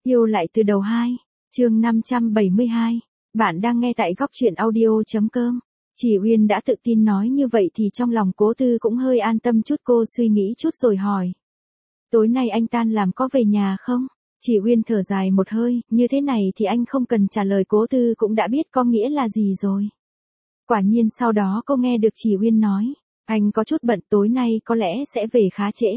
Yêu lại từ đầu 2, chương 572. Bạn đang nghe tại góc truyện audio.com. Chỉ Uyên đã tự tin nói như vậy thì trong lòng Cố Tư cũng hơi an tâm chút. Cô suy nghĩ chút rồi hỏi. Tối nay anh tan làm có về nhà không? Chỉ Uyên thở dài một hơi, như thế này thì anh không cần trả lời, Cố Tư cũng đã biết có nghĩa là gì rồi. Quả nhiên sau đó cô nghe được Chỉ Uyên nói, anh có chút bận, tối nay có lẽ sẽ về khá trễ.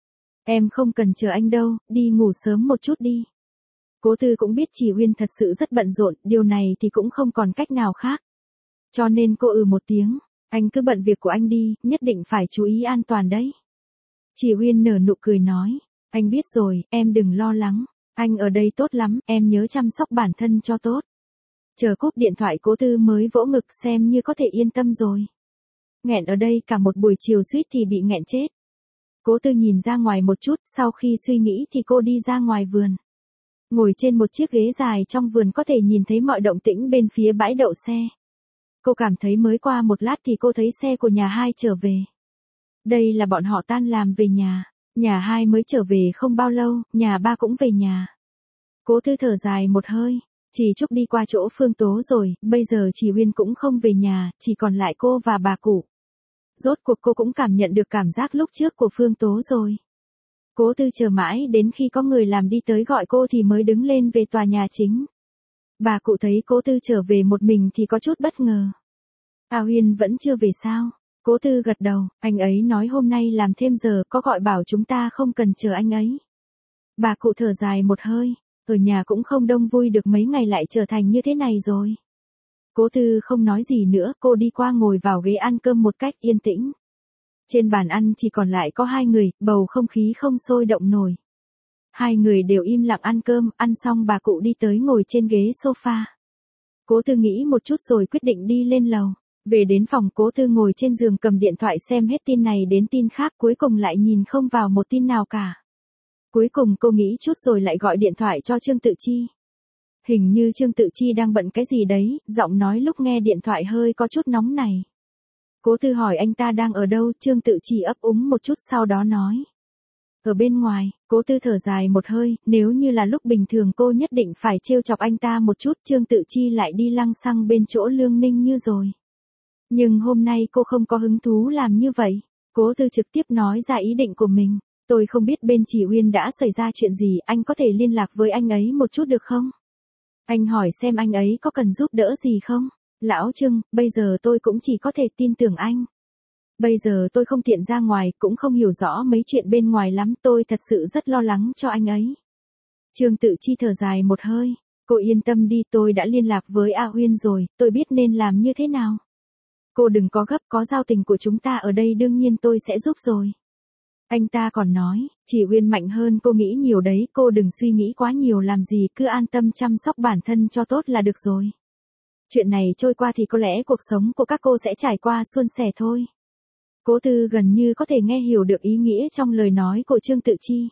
Em không cần chờ anh đâu, đi ngủ sớm một chút đi. Cố Tư cũng biết Chỉ Uyên thật sự rất bận rộn, điều này thì cũng không còn cách nào khác. Cho nên cô một tiếng, anh cứ bận việc của anh đi, nhất định phải chú ý an toàn đấy. Chỉ Uyên nở nụ cười nói, anh biết rồi, em đừng lo lắng, anh ở đây tốt lắm, em nhớ chăm sóc bản thân cho tốt. Chờ cúp điện thoại Cố Tư mới vỗ ngực xem như có thể yên tâm rồi. Nghẹn ở đây cả một buổi chiều suýt thì bị nghẹn chết. Cố Tư nhìn ra ngoài một chút, sau khi suy nghĩ thì cô đi ra ngoài vườn. Ngồi trên một chiếc ghế dài trong vườn có thể nhìn thấy mọi động tĩnh bên phía bãi đậu xe. Cô cảm thấy mới qua một lát thì cô thấy xe của nhà Hai trở về. Đây là bọn họ tan làm về nhà Hai mới trở về không bao lâu, nhà Ba cũng về nhà. Cố Tư thở dài một hơi, Chỉ Trúc đi qua chỗ Phương Tố rồi, bây giờ Chỉ Uyên cũng không về nhà, chỉ còn lại cô và bà cụ. Rốt cuộc cô cũng cảm nhận được cảm giác lúc trước của Phương Tố rồi. Cố Tư chờ mãi đến khi có người làm đi tới gọi cô thì mới đứng lên về tòa nhà chính. Bà cụ thấy Cố Tư trở về một mình thì có chút bất ngờ. Uyên vẫn chưa về sao? Cố Tư gật đầu, anh ấy nói hôm nay làm thêm giờ, có gọi bảo chúng ta không cần chờ anh ấy. Bà cụ thở dài một hơi, ở nhà cũng không đông vui được mấy ngày lại trở thành như thế này rồi. Cố Tư không nói gì nữa, cô đi qua ngồi vào ghế ăn cơm một cách yên tĩnh. Trên bàn ăn chỉ còn lại có hai người, bầu không khí không sôi động nổi. Hai người đều im lặng ăn cơm, ăn xong bà cụ đi tới ngồi trên ghế sofa. Cố Tư nghĩ một chút rồi quyết định đi lên lầu. Về đến phòng, Cố Tư ngồi trên giường cầm điện thoại xem hết tin này đến tin khác, cuối cùng lại nhìn không vào một tin nào cả. Cuối cùng cô nghĩ chút rồi lại gọi điện thoại cho Trương Tự Chi. Hình như Trương Tự Chi đang bận cái gì đấy, giọng nói lúc nghe điện thoại hơi có chút nóng này. Cố Tư hỏi anh ta đang ở đâu, Trương Tự Chi ấp úng một chút sau đó nói. Ở bên ngoài. Cố Tư thở dài một hơi, nếu như là lúc bình thường cô nhất định phải trêu chọc anh ta một chút, Trương Tự Chi lại đi lăng xăng bên chỗ Lương Ninh Như rồi. Nhưng hôm nay cô không có hứng thú làm như vậy. Cố Tư trực tiếp nói ra ý định của mình. Tôi không biết bên Chỉ Uyên đã xảy ra chuyện gì, anh có thể liên lạc với anh ấy một chút được không? Anh hỏi xem anh ấy có cần giúp đỡ gì không? Lão Trương, bây giờ tôi cũng chỉ có thể tin tưởng anh. Bây giờ tôi không tiện ra ngoài, cũng không hiểu rõ mấy chuyện bên ngoài lắm, tôi thật sự rất lo lắng cho anh ấy. Trương Tự Chi thở dài một hơi, cô yên tâm đi, tôi đã liên lạc với Uyên rồi, tôi biết nên làm như thế nào. Cô đừng có gấp, có giao tình của chúng ta ở đây đương nhiên tôi sẽ giúp rồi. Anh ta còn nói, Chỉ Uyên mạnh hơn cô nghĩ nhiều đấy, cô đừng suy nghĩ quá nhiều làm gì, cứ an tâm chăm sóc bản thân cho tốt là được rồi. Chuyện này trôi qua thì có lẽ cuộc sống của các cô sẽ trải qua suôn sẻ thôi. Cố Tư gần như có thể nghe hiểu được ý nghĩa trong lời nói của Trương Tự Chi.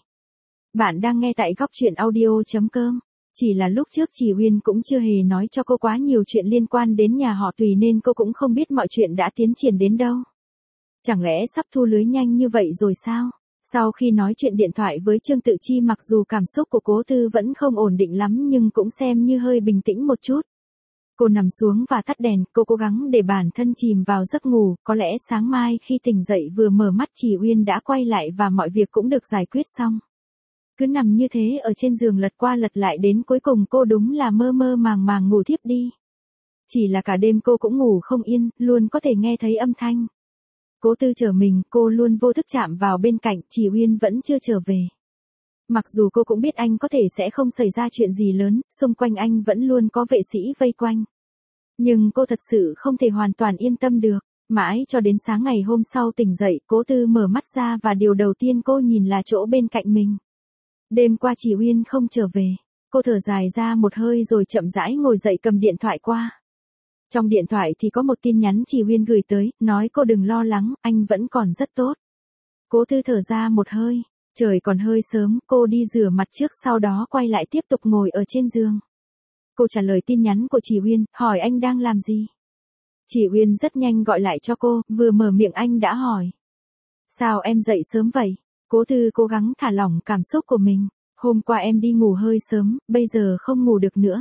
Bạn đang nghe tại góc truyện audio.com. Chỉ là lúc trước Chỉ Uyên cũng chưa hề nói cho cô quá nhiều chuyện liên quan đến nhà họ Tùy nên cô cũng không biết mọi chuyện đã tiến triển đến đâu. Chẳng lẽ sắp thu lưới nhanh như vậy rồi sao? Sau khi nói chuyện điện thoại với Trương Tự Chi, mặc dù cảm xúc của Cố Tư vẫn không ổn định lắm nhưng cũng xem như hơi bình tĩnh một chút. Cô nằm xuống và tắt đèn, cô cố gắng để bản thân chìm vào giấc ngủ, có lẽ sáng mai khi tỉnh dậy vừa mở mắt Chỉ Uyên đã quay lại và mọi việc cũng được giải quyết xong. Cứ nằm như thế ở trên giường lật qua lật lại đến cuối cùng cô đúng là mơ mơ màng màng ngủ thiếp đi. Chỉ là cả đêm cô cũng ngủ không yên, luôn có thể nghe thấy âm thanh. Cố Tư trở mình, cô luôn vô thức chạm vào bên cạnh, Chỉ Uyên vẫn chưa trở về. Mặc dù cô cũng biết anh có thể sẽ không xảy ra chuyện gì lớn, xung quanh anh vẫn luôn có vệ sĩ vây quanh. Nhưng cô thật sự không thể hoàn toàn yên tâm được. Mãi cho đến sáng ngày hôm sau tỉnh dậy, Cố Tư mở mắt ra và điều đầu tiên cô nhìn là chỗ bên cạnh mình. Đêm qua Chỉ Uyên không trở về. Cô thở dài ra một hơi rồi chậm rãi ngồi dậy cầm điện thoại qua. Trong điện thoại thì có một tin nhắn Chỉ Uyên gửi tới, nói cô đừng lo lắng, anh vẫn còn rất tốt. Cố Tư thở ra một hơi. Trời còn hơi sớm, cô đi rửa mặt trước sau đó quay lại tiếp tục ngồi ở trên giường. Cô trả lời tin nhắn của Chỉ Uyên, hỏi anh đang làm gì. Chỉ Uyên rất nhanh gọi lại cho cô, vừa mở miệng anh đã hỏi. Sao em dậy sớm vậy? Cố Tư cố gắng thả lỏng cảm xúc của mình. Hôm qua em đi ngủ hơi sớm, bây giờ không ngủ được nữa.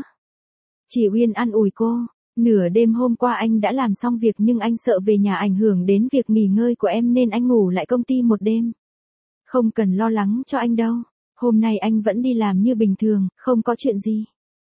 Chị Uyên an ủi cô, nửa đêm hôm qua anh đã làm xong việc nhưng anh sợ về nhà ảnh hưởng đến việc nghỉ ngơi của em nên anh ngủ lại công ty một đêm. Không cần lo lắng cho anh đâu, hôm nay anh vẫn đi làm như bình thường, không có chuyện gì.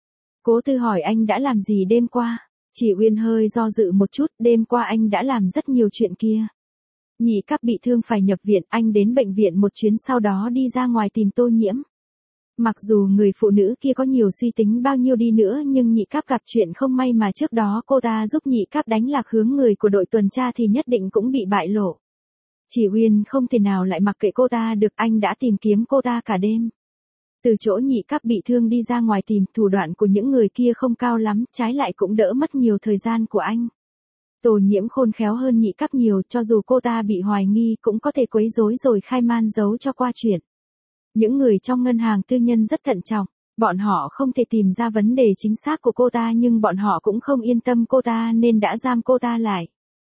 Cố Tư hỏi anh đã làm gì đêm qua, chị Uyên hơi do dự một chút, đêm qua anh đã làm rất nhiều chuyện kia. Nhị Cáp bị thương phải nhập viện, anh đến bệnh viện một chuyến sau đó đi ra ngoài tìm Tô Nhiễm. Mặc dù người phụ nữ kia có nhiều suy tính bao nhiêu đi nữa nhưng Nhị Cáp gặp chuyện không may mà trước đó cô ta giúp Nhị Cáp đánh lạc hướng người của đội tuần tra thì nhất định cũng bị bại lộ. Chỉ Uyên không thể nào lại mặc kệ cô ta được, anh đã tìm kiếm cô ta cả đêm. Từ chỗ Nhị Cáp bị thương đi ra ngoài tìm, thủ đoạn của những người kia không cao lắm, trái lại cũng đỡ mất nhiều thời gian của anh. Tô Nhiễm khôn khéo hơn Nhị Cáp nhiều, cho dù cô ta bị hoài nghi cũng có thể quấy rối rồi khai man giấu cho qua chuyện. Những người trong ngân hàng tư nhân rất thận trọng, bọn họ không thể tìm ra vấn đề chính xác của cô ta nhưng bọn họ cũng không yên tâm cô ta nên đã giam cô ta lại.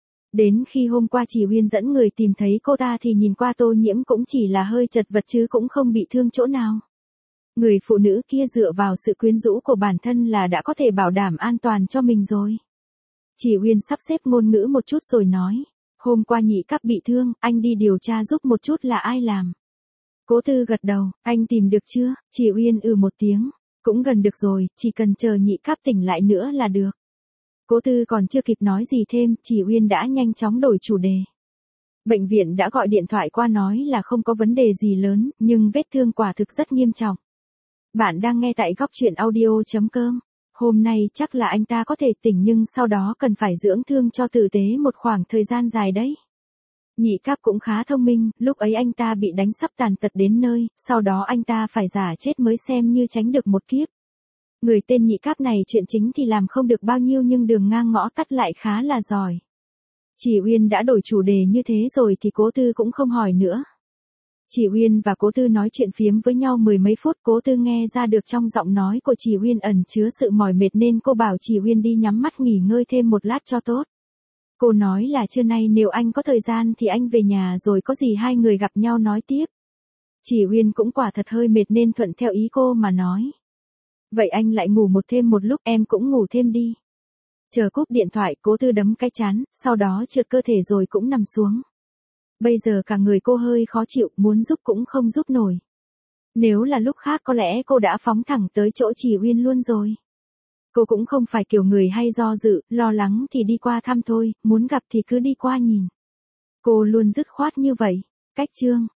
Đến khi hôm qua Chỉ Uyên dẫn người tìm thấy cô ta thì nhìn qua Tô Nhiễm cũng chỉ là hơi chật vật chứ cũng không bị thương chỗ nào. Người phụ nữ kia dựa vào sự quyến rũ của bản thân là đã có thể bảo đảm an toàn cho mình rồi. Chỉ Uyên sắp xếp ngôn ngữ một chút rồi nói, hôm qua Nhị Cáp bị thương, anh đi điều tra giúp một chút là ai làm. Cố Tư gật đầu, anh tìm được chưa? Chỉ Uyên một tiếng, cũng gần được rồi, chỉ cần chờ Nhị Cáp tỉnh lại nữa là được. Cố Tư còn chưa kịp nói gì thêm, Chỉ Uyên đã nhanh chóng đổi chủ đề. Bệnh viện đã gọi điện thoại qua nói là không có vấn đề gì lớn, nhưng vết thương quả thực rất nghiêm trọng. Bạn đang nghe tại góc truyện audio.com. Hôm nay chắc là anh ta có thể tỉnh nhưng sau đó cần phải dưỡng thương cho tử tế một khoảng thời gian dài đấy. Nhị Cáp cũng khá thông minh, lúc ấy anh ta bị đánh sắp tàn tật đến nơi, sau đó anh ta phải giả chết mới xem như tránh được một kiếp. Người tên Nhị Cáp này chuyện chính thì làm không được bao nhiêu nhưng đường ngang ngõ tắt lại khá là giỏi. Chỉ Uyên đã đổi chủ đề như thế rồi thì Cố Tư cũng không hỏi nữa. Chỉ Uyên và Cố Tư nói chuyện phiếm với nhau mười mấy phút, Cố Tư nghe ra được trong giọng nói của Chỉ Uyên ẩn chứa sự mỏi mệt nên cô bảo Chỉ Uyên đi nhắm mắt nghỉ ngơi thêm một lát cho tốt. Cô nói là trưa nay nếu anh có thời gian thì anh về nhà rồi có gì hai người gặp nhau nói tiếp. Chỉ Uyên cũng quả thật hơi mệt nên thuận theo ý cô mà nói. Vậy anh lại ngủ thêm một lúc, em cũng ngủ thêm đi. Chờ cúp điện thoại, Cố Tư đấm cái trán, sau đó trượt cơ thể rồi cũng nằm xuống. Bây giờ cả người cô hơi khó chịu, muốn giúp cũng không giúp nổi. Nếu là lúc khác có lẽ cô đã phóng thẳng tới chỗ Chỉ Uyên luôn rồi. Cô cũng không phải kiểu người hay do dự, lo lắng thì đi qua thăm thôi, muốn gặp thì cứ đi qua nhìn. Cô luôn dứt khoát như vậy. Cách chương